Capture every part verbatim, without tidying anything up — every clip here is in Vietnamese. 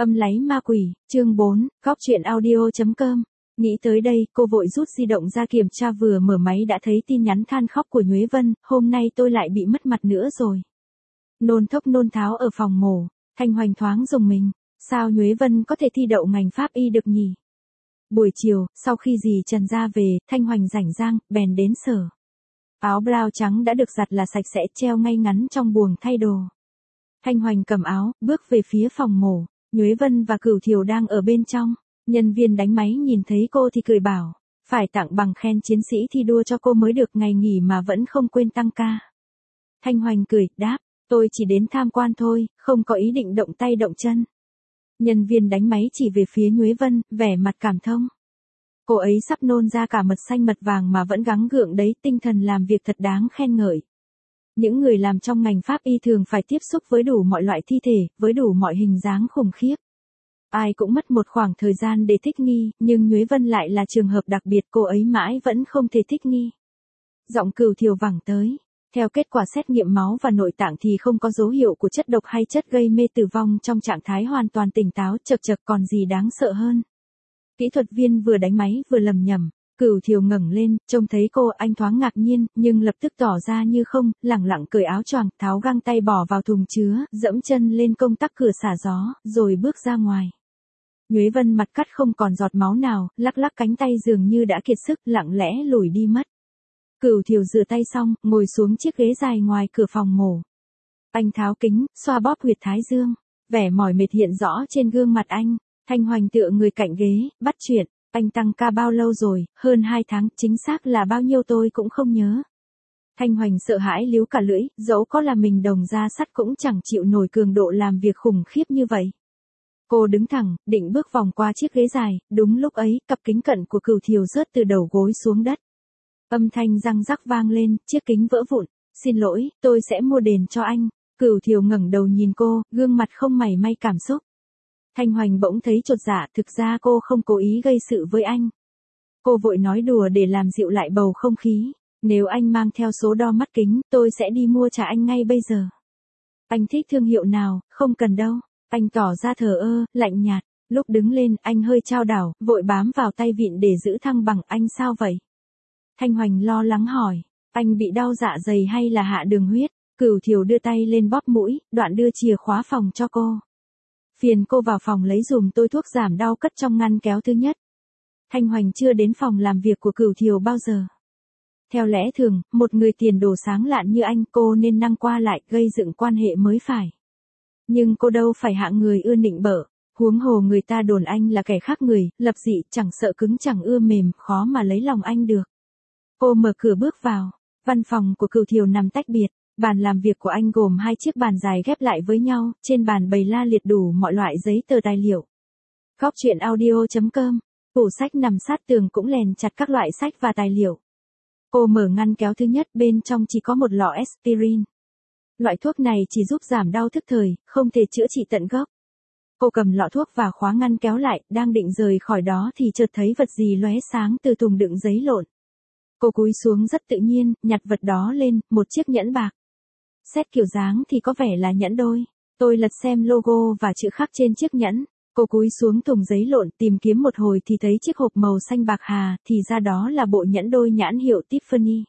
Âm láy ma quỷ, chương bốn, góc truyện audio chấm com. Nghĩ tới đây, cô vội rút di động ra kiểm tra, vừa mở máy đã thấy tin nhắn than khóc của Nhuế Vân, hôm nay tôi lại bị mất mặt nữa rồi. Nôn thốc nôn tháo ở phòng mổ, Thanh Hoành thoáng rùng mình, sao Nhuế Vân có thể thi đậu ngành pháp y được nhỉ? Buổi chiều, sau khi dì Trần ra về, Thanh Hoành rảnh rang, bèn đến sở. Áo blau trắng đã được giặt là sạch sẽ, treo ngay ngắn trong buồng thay đồ. Thanh Hoành cầm áo, bước về phía phòng mổ. Nhuế Vân và Cửu Thiều đang ở bên trong. Nhân viên đánh máy nhìn thấy cô thì cười bảo, phải tặng bằng khen chiến sĩ thi đua cho cô mới được, ngày nghỉ mà vẫn không quên tăng ca. Thanh Hoành cười, đáp, tôi chỉ đến tham quan thôi, không có ý định động tay động chân. Nhân viên đánh máy chỉ về phía Nhuế Vân, vẻ mặt cảm thông. Cô ấy sắp nôn ra cả mật xanh mật vàng mà vẫn gắng gượng đấy, tinh thần làm việc thật đáng khen ngợi. Những người làm trong ngành pháp y thường phải tiếp xúc với đủ mọi loại thi thể, với đủ mọi hình dáng khủng khiếp. Ai cũng mất một khoảng thời gian để thích nghi, nhưng Nhuế Vân lại là trường hợp đặc biệt, cô ấy mãi vẫn không thể thích nghi. Giọng Cửu Thiều vẳng tới. Theo kết quả xét nghiệm máu và nội tạng thì không có dấu hiệu của chất độc hay chất gây mê, tử vong trong trạng thái hoàn toàn tỉnh táo, chật chật còn gì đáng sợ hơn. Kỹ thuật viên vừa đánh máy vừa lầm nhầm. Cửu Thiều ngẩng lên, trông thấy cô, anh thoáng ngạc nhiên, nhưng lập tức tỏ ra như không, lẳng lặng cởi áo choàng, tháo găng tay bỏ vào thùng chứa, dẫm chân lên công tắc cửa xả gió, rồi bước ra ngoài. Nhuế Vân mặt cắt không còn giọt máu nào, lắc lắc cánh tay dường như đã kiệt sức, lặng lẽ lùi đi mất. Cửu Thiều rửa tay xong, ngồi xuống chiếc ghế dài ngoài cửa phòng mổ. Anh tháo kính, xoa bóp huyệt thái dương, vẻ mỏi mệt hiện rõ trên gương mặt anh. Thanh Hoành tựa người cạnh ghế, bắt chuyện. Anh tăng ca bao lâu rồi? Hơn hai tháng, chính xác là bao nhiêu tôi cũng không nhớ. Thanh Hoành sợ hãi líu cả lưỡi, dẫu có là mình đồng da sắt cũng chẳng chịu nổi cường độ làm việc khủng khiếp như vậy. Cô đứng thẳng, định bước vòng qua chiếc ghế dài, đúng lúc ấy, cặp kính cận của Cửu Thiều rớt từ đầu gối xuống đất. Âm thanh răng rắc vang lên, chiếc kính vỡ vụn. Xin lỗi, tôi sẽ mua đền cho anh. Cửu Thiều ngẩng đầu nhìn cô, gương mặt không mảy may cảm xúc. Thanh Hoành bỗng thấy chột dạ, thực ra cô không cố ý gây sự với anh. Cô vội nói đùa để làm dịu lại bầu không khí. Nếu anh mang theo số đo mắt kính, tôi sẽ đi mua trả anh ngay bây giờ. Anh thích thương hiệu nào? Không cần đâu. Anh tỏ ra thờ ơ, lạnh nhạt. Lúc đứng lên, anh hơi chao đảo, vội bám vào tay vịn để giữ thăng bằng. Anh sao vậy? Thanh Hoành lo lắng hỏi. Anh bị đau dạ dày hay là hạ đường huyết? Cửu Thiều đưa tay lên bóp mũi, đoạn đưa chìa khóa phòng cho cô. Phiền cô vào phòng lấy dùm tôi thuốc giảm đau, cất trong ngăn kéo thứ nhất. Thanh Hoành chưa đến phòng làm việc của Cửu Thiều bao giờ. Theo lẽ thường, một người tiền đồ sáng lạn như anh, cô nên năng qua lại, gây dựng quan hệ mới phải. Nhưng cô đâu phải hạng người ưa nịnh bợ, huống hồ người ta đồn anh là kẻ khác người, lập dị, chẳng sợ cứng chẳng ưa mềm, khó mà lấy lòng anh được. Cô mở cửa bước vào. Văn phòng của Cửu Thiều nằm tách biệt. Bàn làm việc của anh gồm hai chiếc bàn dài ghép lại với nhau, trên bàn bày la liệt đủ mọi loại giấy tờ tài liệu. Góc truyện audio chấm com, tủ sách nằm sát tường cũng lèn chặt các loại sách và tài liệu. Cô mở ngăn kéo thứ nhất, bên trong chỉ có một lọ aspirin. Loại thuốc này chỉ giúp giảm đau thức thời, không thể chữa trị tận gốc. Cô cầm lọ thuốc và khóa ngăn kéo lại, đang định rời khỏi đó thì chợt thấy vật gì lóe sáng từ thùng đựng giấy lộn. Cô cúi xuống rất tự nhiên, nhặt vật đó lên, một chiếc nhẫn bạc. Xét kiểu dáng thì có vẻ là nhẫn đôi. Tôi lật xem logo và chữ khắc trên chiếc nhẫn. Cô cúi xuống thùng giấy lộn, tìm kiếm một hồi thì thấy chiếc hộp màu xanh bạc hà, thì ra đó là bộ nhẫn đôi nhãn hiệu Tiffany.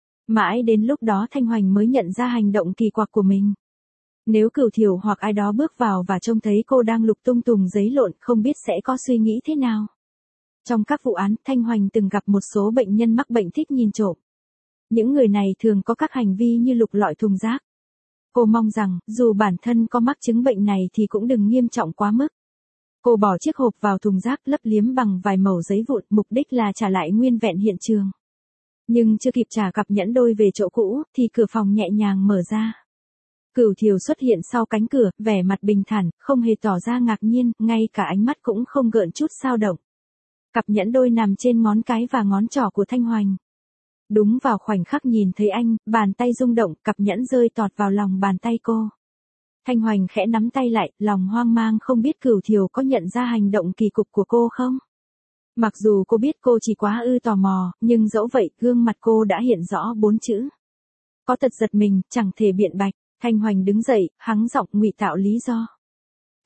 Mãi đến lúc đó Thanh Hoành mới nhận ra hành động kỳ quặc của mình. Nếu Cửu Thiều hoặc ai đó bước vào và trông thấy cô đang lục tung thùng giấy lộn, không biết sẽ có suy nghĩ thế nào. Trong các vụ án, Thanh Hoành từng gặp một số bệnh nhân mắc bệnh thích nhìn trộm. Những người này thường có các hành vi như lục lọi thùng rác. Cô mong rằng, dù bản thân có mắc chứng bệnh này thì cũng đừng nghiêm trọng quá mức. Cô bỏ chiếc hộp vào thùng rác, lấp liếm bằng vài mẩu giấy vụn, mục đích là trả lại nguyên vẹn hiện trường. Nhưng chưa kịp trả cặp nhẫn đôi về chỗ cũ, thì cửa phòng nhẹ nhàng mở ra. Cửu Thiều xuất hiện sau cánh cửa, vẻ mặt bình thản, không hề tỏ ra ngạc nhiên, ngay cả ánh mắt cũng không gợn chút dao động. Cặp nhẫn đôi nằm trên ngón cái và ngón trỏ của Thanh Hoành. Đúng vào khoảnh khắc nhìn thấy anh, bàn tay rung động, cặp nhẫn rơi tọt vào lòng bàn tay cô. Thanh Hoành khẽ nắm tay lại, lòng hoang mang không biết Cửu Thiều có nhận ra hành động kỳ cục của cô không? Mặc dù cô biết cô chỉ quá ư tò mò, nhưng dẫu vậy, gương mặt cô đã hiện rõ bốn chữ. Có tật giật mình, chẳng thể biện bạch. Thanh Hoành đứng dậy, hắng giọng ngụy tạo lý do.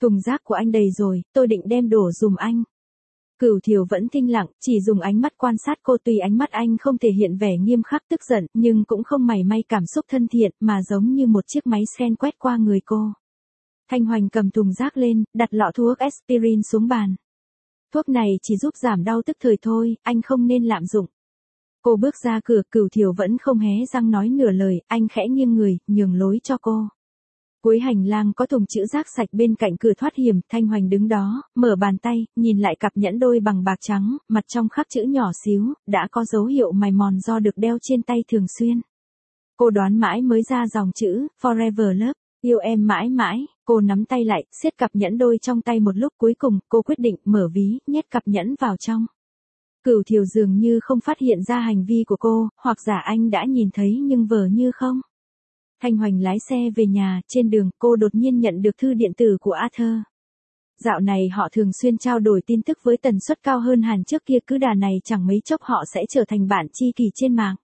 Thùng rác của anh đầy rồi, tôi định đem đổ dùm anh. Cửu Thiều vẫn thinh lặng, chỉ dùng ánh mắt quan sát cô, tuy ánh mắt anh không thể hiện vẻ nghiêm khắc tức giận, nhưng cũng không mảy may cảm xúc thân thiện, mà giống như một chiếc máy scan quét qua người cô. Thanh Hoành cầm thùng rác lên, đặt lọ thuốc aspirin xuống bàn. Thuốc này chỉ giúp giảm đau tức thời thôi, anh không nên lạm dụng. Cô bước ra cửa, Cửu Thiều vẫn không hé răng nói nửa lời, anh khẽ nghiêng người, nhường lối cho cô. Cuối hành lang có thùng chữ rác sạch bên cạnh cửa thoát hiểm, Thanh Hoành đứng đó, mở bàn tay, nhìn lại cặp nhẫn đôi bằng bạc trắng, mặt trong khắc chữ nhỏ xíu, đã có dấu hiệu mài mòn do được đeo trên tay thường xuyên. Cô đoán mãi mới ra dòng chữ, Forever Love, yêu em mãi mãi, cô nắm tay lại, siết cặp nhẫn đôi trong tay một lúc, cuối cùng, cô quyết định mở ví, nhét cặp nhẫn vào trong. Cửu Thiều dường như không phát hiện ra hành vi của cô, hoặc giả anh đã nhìn thấy nhưng vờ như không. Thanh Hoành lái xe về nhà, trên đường, cô đột nhiên nhận được thư điện tử của Arthur. Dạo này họ thường xuyên trao đổi tin tức với tần suất cao hơn hẳn trước kia, cứ đà này chẳng mấy chốc họ sẽ trở thành bạn tri kỷ trên mạng.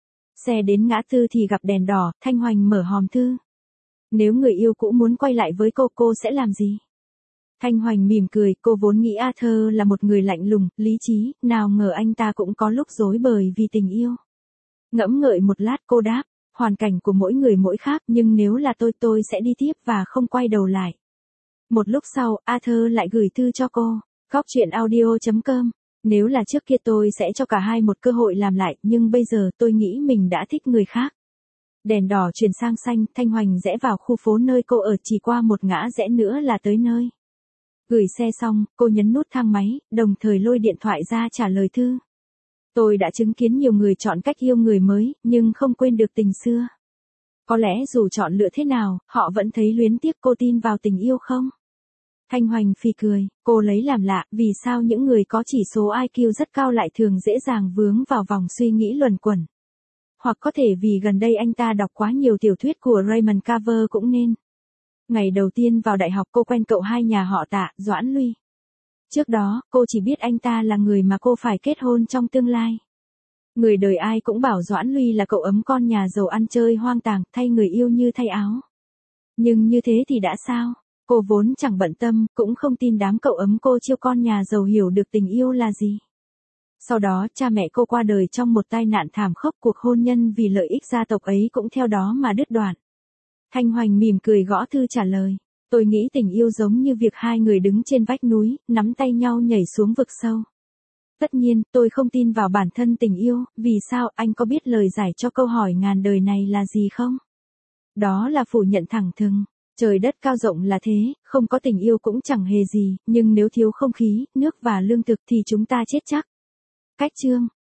Xe đến ngã tư thì gặp đèn đỏ, Thanh Hoành mở hòm thư. Nếu người yêu cũ muốn quay lại với cô, cô sẽ làm gì? Thanh Hoành mỉm cười, cô vốn nghĩ Arthur là một người lạnh lùng, lý trí, nào ngờ anh ta cũng có lúc rối bời vì tình yêu. Ngẫm ngợi một lát cô đáp, hoàn cảnh của mỗi người mỗi khác, nhưng nếu là tôi tôi sẽ đi tiếp và không quay đầu lại. Một lúc sau, Arthur lại gửi thư cho cô, góc chuyện audio chấm com. Nếu là trước kia tôi sẽ cho cả hai một cơ hội làm lại, nhưng bây giờ tôi nghĩ mình đã thích người khác. Đèn đỏ chuyển sang xanh, Thanh Hoành rẽ vào khu phố nơi cô ở, chỉ qua một ngã rẽ nữa là tới nơi. Gửi xe xong, cô nhấn nút thang máy, đồng thời lôi điện thoại ra trả lời thư. Tôi đã chứng kiến nhiều người chọn cách yêu người mới, nhưng không quên được tình xưa. Có lẽ dù chọn lựa thế nào, họ vẫn thấy luyến tiếc. Cô tin vào tình yêu không? Thanh Hoành phì cười, cô lấy làm lạ, vì sao những người có chỉ số i kiu rất cao lại thường dễ dàng vướng vào vòng suy nghĩ luẩn quẩn. Hoặc có thể vì gần đây anh ta đọc quá nhiều tiểu thuyết của Raymond Carver cũng nên. Ngày đầu tiên vào đại học cô quen cậu hai nhà họ Tạ, Doãn Luy. Trước đó, cô chỉ biết anh ta là người mà cô phải kết hôn trong tương lai. Người đời ai cũng bảo Doãn Luy là cậu ấm con nhà giàu ăn chơi hoang tàng, thay người yêu như thay áo. Nhưng như thế thì đã sao? Cô vốn chẳng bận tâm, cũng không tin đám cậu ấm cô chiêu con nhà giàu hiểu được tình yêu là gì. Sau đó, cha mẹ cô qua đời trong một tai nạn thảm khốc, cuộc hôn nhân vì lợi ích gia tộc ấy cũng theo đó mà đứt đoạn. Thanh Hoành mỉm cười gõ thư trả lời. Tôi nghĩ tình yêu giống như việc hai người đứng trên vách núi, nắm tay nhau nhảy xuống vực sâu. Tất nhiên, tôi không tin vào bản thân tình yêu, vì sao? Anh có biết lời giải cho câu hỏi ngàn đời này là gì không? Đó là phủ nhận thẳng thừng. Trời đất cao rộng là thế, không có tình yêu cũng chẳng hề gì, nhưng nếu thiếu không khí, nước và lương thực thì chúng ta chết chắc. Cách chương